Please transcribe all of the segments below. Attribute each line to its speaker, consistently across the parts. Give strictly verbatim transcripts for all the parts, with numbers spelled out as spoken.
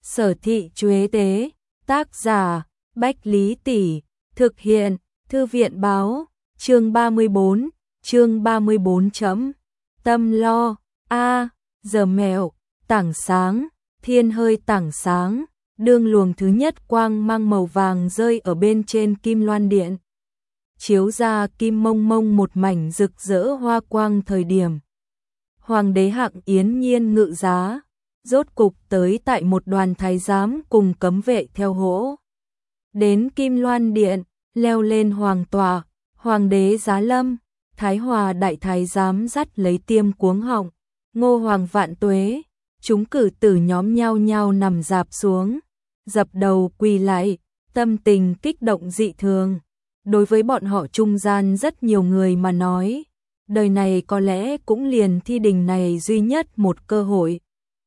Speaker 1: Sở Thị Chuế Tế, tác giả, Bách Lý Tỷ, thực hiện, Thư viện báo, chương ba mươi bốn, chương ba mươi bốn chấm, tâm lo, a, giờ mẹo, tảng sáng, thiên hơi tảng sáng, đương luồng thứ nhất quang mang màu vàng rơi ở bên trên kim loan điện. Chiếu ra kim mông mông một mảnh rực rỡ hoa quang thời điểm. Hoàng đế Hạng Yến Nhiên ngự giá, rốt cục tới tại một đoàn thái giám cùng cấm vệ theo hỗ. Đến kim loan điện, leo lên hoàng tòa, hoàng đế giá lâm, thái hòa đại thái giám dắt lấy tiêm cuống họng, ngô hoàng vạn tuế, chúng cử tử nhóm nhao nhao nằm dạp xuống, dập đầu quỳ lại, tâm tình kích động dị thường. Đối với bọn họ trung gian rất nhiều người mà nói, đời này có lẽ cũng liền thi đình này duy nhất một cơ hội.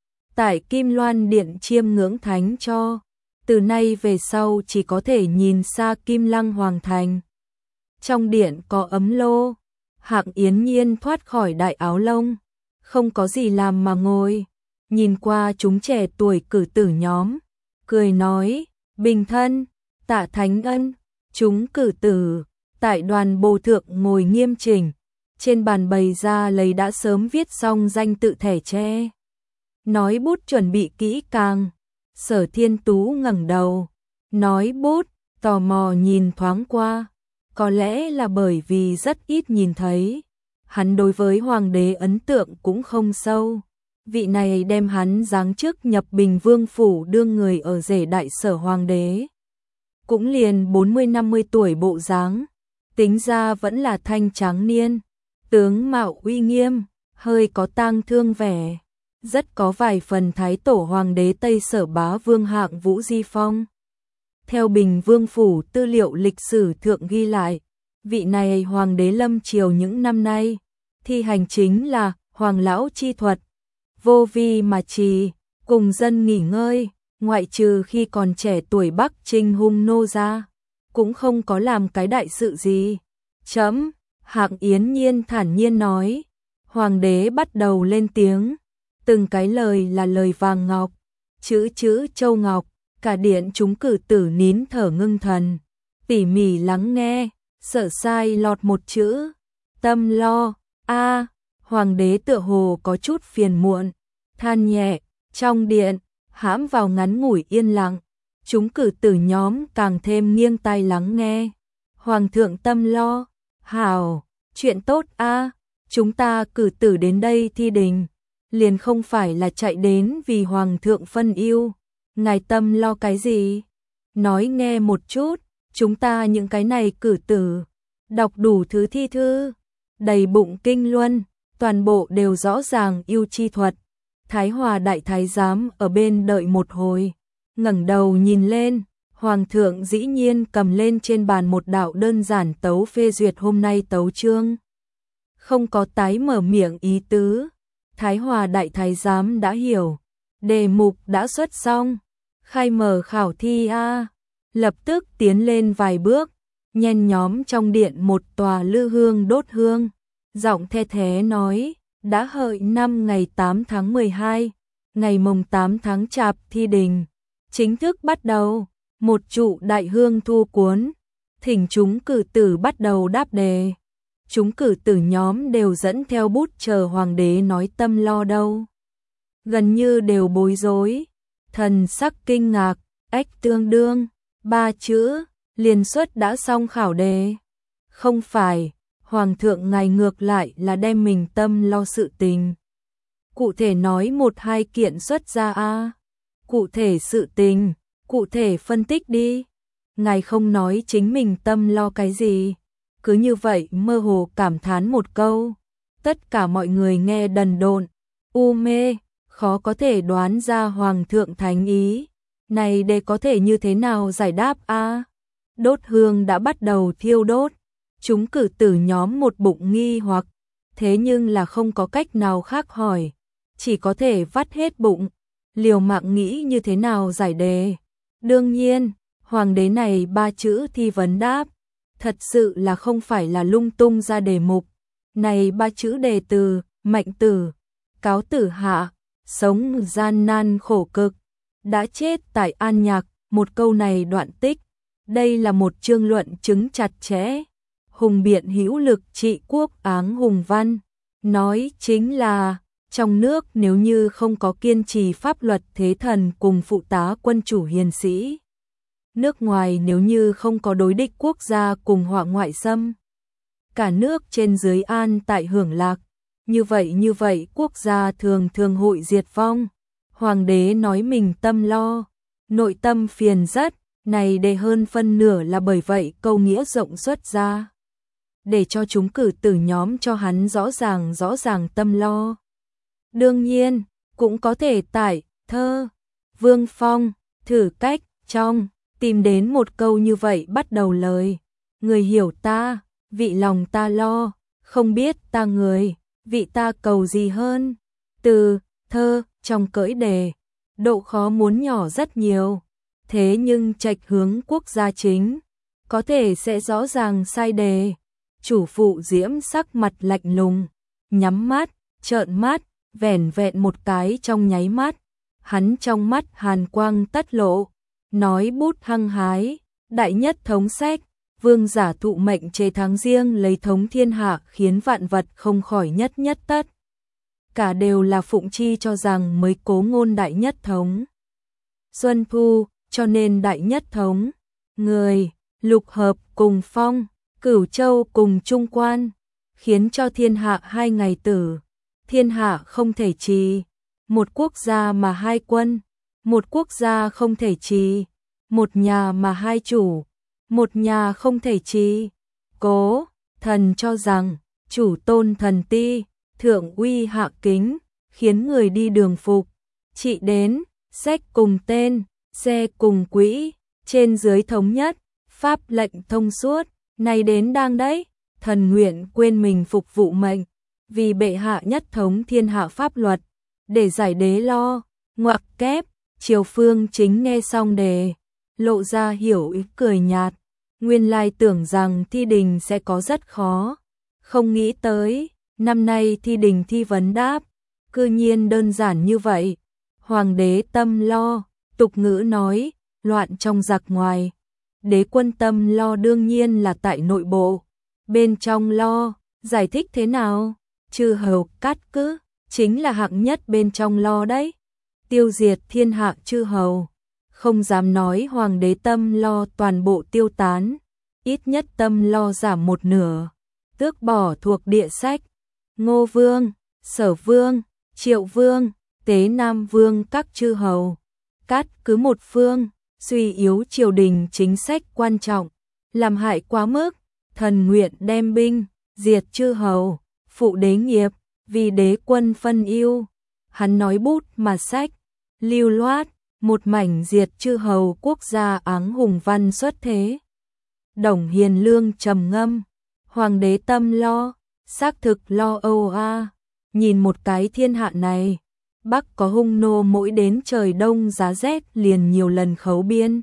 Speaker 1: Tại Kim Loan Điện chiêm ngưỡng thánh cho, từ nay về sau chỉ có thể nhìn xa Kim Lăng Hoàng Thành. Trong điện có ấm lô, Hạng Yến Nhiên thoát khỏi đại áo lông, không có gì làm mà ngồi, nhìn qua chúng trẻ tuổi cử tử nhóm, cười nói, bình thân, tạ thánh ân. Chúng cử tử, tại đoàn bồ thượng ngồi nghiêm chỉnh, trên bàn bày ra lấy đã sớm viết xong danh tự thẻ tre. Nói bút chuẩn bị kỹ càng, Sở Thiên Tú ngẩng đầu, nói bút, tò mò nhìn thoáng qua, có lẽ là bởi vì rất ít nhìn thấy, hắn đối với hoàng đế ấn tượng cũng không sâu. Vị này đem hắn giáng chức nhập Bình Vương phủ đương người ở rể đại sở hoàng đế. Cũng liền bốn mươi năm mươi tuổi bộ dáng, tính ra vẫn là thanh tráng niên, tướng mạo uy nghiêm, hơi có tang thương vẻ, rất có vài phần thái tổ hoàng đế Tây Sở Bá Vương Hạng Vũ Di phong. Theo Bình Vương phủ tư liệu lịch sử thượng ghi lại, vị này hoàng đế lâm triều những năm nay, thi hành chính là hoàng lão chi thuật, vô vi mà trì, cùng dân nghỉ ngơi. Ngoại trừ khi còn trẻ tuổi Bắc Trinh hung nô ra, cũng không có làm cái đại sự gì. Chấm, Hạng Yến Nhiên thản nhiên nói, hoàng đế bắt đầu lên tiếng, từng cái lời là lời vàng ngọc, chữ chữ châu ngọc, cả điện chúng cử tử nín thở ngưng thần, tỉ mỉ lắng nghe, sợ sai lọt một chữ, tâm lo, a, hoàng đế tựa hồ có chút phiền muộn, than nhẹ, trong điện hãm vào ngắn ngủi yên lặng, chúng cử tử nhóm càng thêm nghiêng tai lắng nghe. Hoàng thượng tâm lo, hảo, chuyện tốt a, chúng ta cử tử đến đây thi đình, liền không phải là chạy đến vì hoàng thượng phân ưu, ngài tâm lo cái gì? Nói nghe một chút, chúng ta những cái này cử tử, đọc đủ thứ thi thư, đầy bụng kinh luân, toàn bộ đều rõ ràng yêu chi thuật. Thái hòa đại thái giám ở bên đợi một hồi, ngẩng đầu nhìn lên, hoàng thượng dĩ nhiên cầm lên trên bàn một đạo đơn giản tấu phê duyệt hôm nay tấu chương. Không có tái mở miệng ý tứ, thái hòa đại thái giám đã hiểu, đề mục đã xuất xong, khai mở khảo thi a, lập tức tiến lên vài bước, nhen nhóm trong điện một tòa lư hương đốt hương, giọng the thế nói, đã hợi năm ngày tám tháng mười hai, ngày mồng tám tháng Chạp thi đình, chính thức bắt đầu, một trụ đại hương thu cuốn, thỉnh chúng cử tử bắt đầu đáp đề. Chúng cử tử nhóm đều dẫn theo bút chờ hoàng đế nói tâm lo đâu. Gần như đều bối rối, thần sắc kinh ngạc, ếch tương đương, ba chữ, liền xuất đã xong khảo đề. Không phải, hoàng thượng ngài ngược lại là đem mình tâm lo sự tình. Cụ thể nói một hai kiện xuất ra a, cụ thể sự tình, cụ thể phân tích đi. Ngài không nói chính mình tâm lo cái gì, cứ như vậy mơ hồ cảm thán một câu. Tất cả mọi người nghe đần độn, u mê, khó có thể đoán ra hoàng thượng thánh ý. Này để có thể như thế nào giải đáp a? Đốt hương đã bắt đầu thiêu đốt. Chúng cử tử nhóm một bụng nghi hoặc, thế nhưng là không có cách nào khác hỏi, chỉ có thể vắt hết bụng, liều mạng nghĩ như thế nào giải đề. Đương nhiên, hoàng đế này ba chữ thi vấn đáp, thật sự là không phải là lung tung ra đề mục. Này ba chữ đề từ, mạnh tử, cáo tử hạ, sống gian nan khổ cực, đã chết tại An Nhạc, một câu này đoạn tích. Đây là một chương luận chứng chặt chẽ. Hùng biện hữu lực trị quốc áng hùng văn. Nói chính là, trong nước nếu như không có kiên trì pháp luật thế thần cùng phụ tá quân chủ hiền sĩ. Nước ngoài nếu như không có đối địch quốc gia cùng họa ngoại xâm. Cả nước trên dưới an tại hưởng lạc. Như vậy như vậy quốc gia thường thường hội diệt vong. Hoàng đế nói mình tâm lo, nội tâm phiền rất, này đề hơn phân nửa là bởi vậy câu nghĩa rộng xuất ra. Để cho chúng cử tử nhóm cho hắn rõ ràng rõ ràng tâm lo. Đương nhiên, cũng có thể tại thơ, Vương Phong, thử cách, trong, tìm đến một câu như vậy bắt đầu lời. Người hiểu ta, vị lòng ta lo, không biết ta người, vị ta cầu gì hơn. Từ, thơ, trong cỡi đề, độ khó muốn nhỏ rất nhiều. Thế nhưng trạch hướng quốc gia chính, có thể sẽ rõ ràng sai đề. Chủ phụ Diễm sắc mặt lạnh lùng, nhắm mắt, trợn mắt, vẻn vẹn một cái trong nháy mắt. Hắn trong mắt hàn quang tất lộ, nói bút hăng hái, đại nhất thống sách, vương giả thụ mệnh chế tháng riêng lấy thống thiên hạ khiến vạn vật không khỏi nhất nhất tất. Cả đều là phụng chi cho rằng mới cố ngôn đại nhất thống. Xuân thu, cho nên đại nhất thống, người, lục hợp cùng phong, cửu châu cùng trung quan, khiến cho thiên hạ hai ngày tử. Thiên hạ không thể trì, một quốc gia mà hai quân, một quốc gia không thể trì, một nhà mà hai chủ, một nhà không thể trì. Cố, thần cho rằng, chủ tôn thần ti, thượng uy hạ kính, khiến người đi đường phục, trị đến, sách cùng tên, xe cùng quỹ, trên dưới thống nhất, pháp lệnh thông suốt, này đến đang đấy, thần nguyện quên mình phục vụ mệnh, vì bệ hạ nhất thống thiên hạ pháp luật, để giải đế lo, ngoặc kép, Triều Phương Chính nghe xong đề, lộ ra hiểu ý cười nhạt, nguyên lai tưởng rằng thi đình sẽ có rất khó, không nghĩ tới, năm nay thi đình thi vấn đáp, cư nhiên đơn giản như vậy. Hoàng đế tâm lo, tục ngữ nói, loạn trong giặc ngoài, đế quân tâm lo đương nhiên là tại nội bộ, bên trong lo, giải thích thế nào? Chư hầu cát cứ, chính là hạng nhất bên trong lo đấy. Tiêu diệt thiên hạ chư hầu, không dám nói hoàng đế tâm lo toàn bộ tiêu tán, ít nhất tâm lo giảm một nửa, tước bỏ thuộc địa sách, Ngô Vương, Sở Vương, Triệu Vương, Tế Nam Vương các chư hầu, cát cứ một phương, suy yếu triều đình chính sách quan trọng, làm hại quá mức, thần nguyện đem binh, diệt chư hầu, phụ đế nghiệp, vì đế quân phân ưu. Hắn nói bút mà sách, lưu loát, một mảnh diệt chư hầu quốc gia áng hùng văn xuất thế. Đồng Hiền Lương trầm ngâm, hoàng đế tâm lo, xác thực lo âu a, nhìn một cái thiên hạ này, Bắc có hung nô mỗi đến trời đông giá rét liền nhiều lần khấu biên.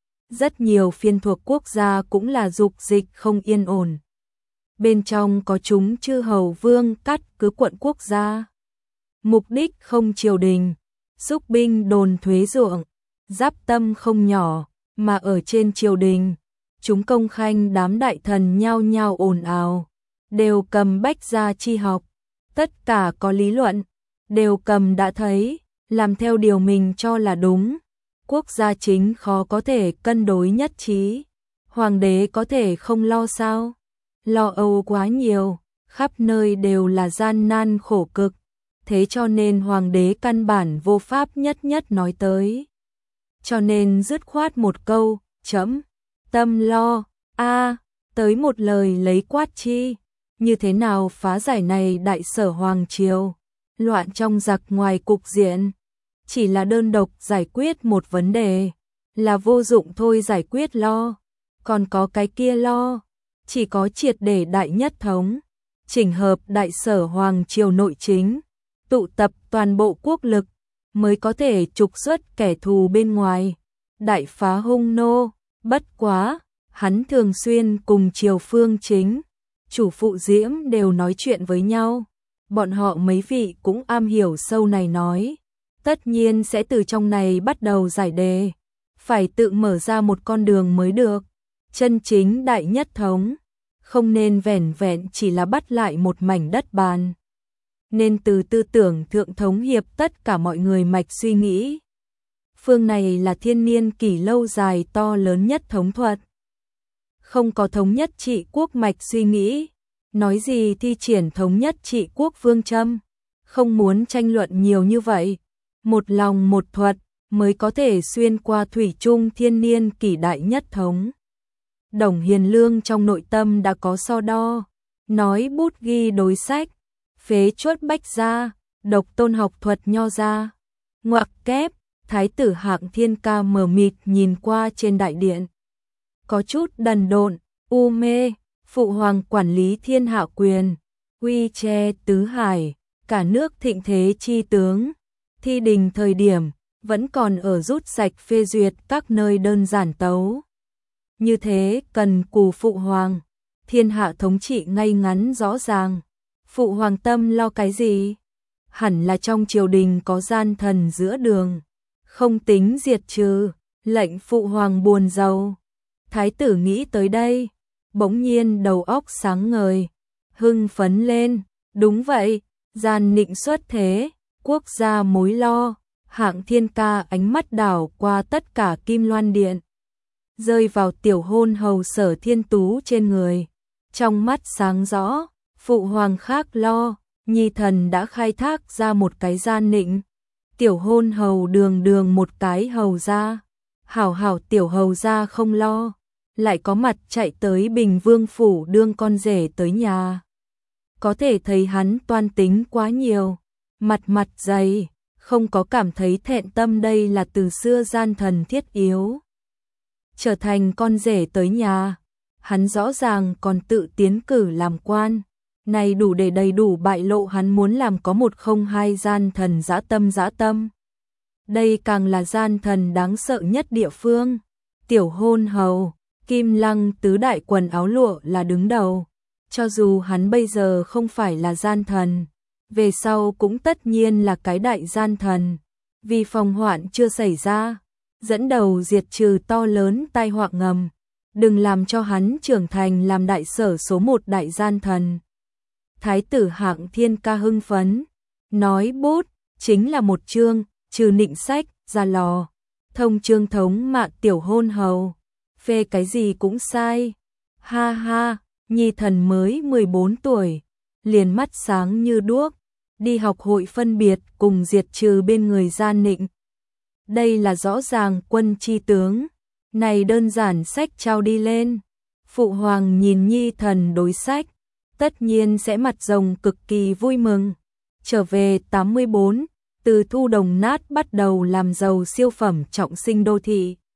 Speaker 1: Rất nhiều phiên thuộc quốc gia cũng là dục dịch không yên ổn. Bên trong có chúng chư hầu vương cắt cứ quận quốc gia. Mục đích không triều đình, xúc binh đồn thuế ruộng, giáp tâm không nhỏ, mà ở trên triều đình, chúng công khanh đám đại thần nhao nhao ồn ào, đều cầm bách gia chi học, tất cả có lý luận, đều cầm đã thấy, làm theo điều mình cho là đúng. Quốc gia chính khó có thể cân đối nhất trí, hoàng đế có thể không lo sao? Lo âu quá nhiều, khắp nơi đều là gian nan khổ cực, thế cho nên hoàng đế căn bản vô pháp nhất nhất nói tới. Cho nên dứt khoát một câu, chấm, tâm lo, a tới một lời lấy quát chi, như thế nào phá giải này đại sở hoàng triều, loạn trong giặc ngoài cục diện, chỉ là đơn độc giải quyết một vấn đề, là vô dụng thôi giải quyết lo, còn có cái kia lo. Chỉ có triệt để đại nhất thống, chỉnh hợp đại sở hoàng triều nội chính, tụ tập toàn bộ quốc lực, mới có thể trục xuất kẻ thù bên ngoài, đại phá hung nô. Bất quá, hắn thường xuyên cùng Triều Phương Chính, chủ phụ Diễm đều nói chuyện với nhau, bọn họ mấy vị cũng am hiểu sâu này nói, tất nhiên sẽ từ trong này bắt đầu giải đề, phải tự mở ra một con đường mới được. Chân chính đại nhất thống, không nên vẻn vẹn chỉ là bắt lại một mảnh đất bàn. Nên từ tư tưởng thượng thống hiệp tất cả mọi người mạch suy nghĩ. Phương này là thiên niên kỷ lâu dài to lớn nhất thống thuật. Không có thống nhất trị quốc mạch suy nghĩ, nói gì thi triển thống nhất trị quốc phương châm, không muốn tranh luận nhiều như vậy. Một lòng một thuật mới có thể xuyên qua thủy chung thiên niên kỷ đại nhất thống. Đồng Hiền Lương trong nội tâm đã có so đo, nói bút ghi đối sách, phế chuất bách gia, độc tôn học thuật nho gia. Ngoặc kép, Thái tử Hạng Thiên Ca mờ mịt nhìn qua trên đại điện. Có chút đần độn, u mê, phụ hoàng quản lý thiên hạ quyền, uy che tứ hải, cả nước thịnh thế chi tướng. Thi đình thời điểm, vẫn còn ở rút sạch phê duyệt các nơi đơn giản tấu. Như thế cần cù phụ hoàng, thiên hạ thống trị ngay ngắn rõ ràng. Phụ hoàng tâm lo cái gì? Hẳn là trong triều đình có gian thần giữa đường, không tính diệt trừ, lệnh phụ hoàng buồn rầu. Thái tử nghĩ tới đây, bỗng nhiên đầu óc sáng ngời, hưng phấn lên. Đúng vậy, gian nịnh xuất thế, quốc gia mối lo. Hạng Thiên Ca ánh mắt đảo qua tất cả kim loan điện, rơi vào tiểu hôn hầu Sở Thiên Tú trên người. Trong mắt sáng rõ, phụ hoàng khác lo, nhi thần đã khai thác ra một cái gian nịnh. Tiểu hôn hầu đường đường một cái hầu gia, hảo hảo tiểu hầu gia không lo, lại có mặt chạy tới Bình Vương phủ đương con rể tới nhà. Có thể thấy hắn toan tính quá nhiều, mặt mặt dày, không có cảm thấy thẹn tâm. Đây là từ xưa gian thần thiết yếu. Trở thành con rể tới nhà, hắn rõ ràng còn tự tiến cử làm quan. Này đủ để đầy đủ bại lộ hắn muốn làm có một không hai gian thần dã tâm dã tâm. Đây càng là gian thần đáng sợ nhất địa phương. Tiểu hôn hầu, Kim Lăng tứ đại quần áo lụa là đứng đầu. Cho dù hắn bây giờ không phải là gian thần, về sau cũng tất nhiên là cái đại gian thần. Vì phòng hoạn chưa xảy ra, dẫn đầu diệt trừ to lớn tai họa ngầm, đừng làm cho hắn trưởng thành làm đại sở số một đại gian thần. Thái tử Hạng Thiên Ca hưng phấn, nói bút, chính là một chương, trừ nịnh sách, ra lò, thông chương thống mạn tiểu hôn hầu, phê cái gì cũng sai. Ha ha, nhi thần mới mười bốn tuổi, liền mắt sáng như đuốc, đi học hội phân biệt cùng diệt trừ bên người gian nịnh. Đây là rõ ràng quân chi tướng, này đơn giản sách trao đi lên. Phụ hoàng nhìn nhi thần đối sách, tất nhiên sẽ mặt rồng cực kỳ vui mừng. Trở về tám mươi bốn, từ thu đồng nát bắt đầu làm giàu siêu phẩm trọng sinh đô thị.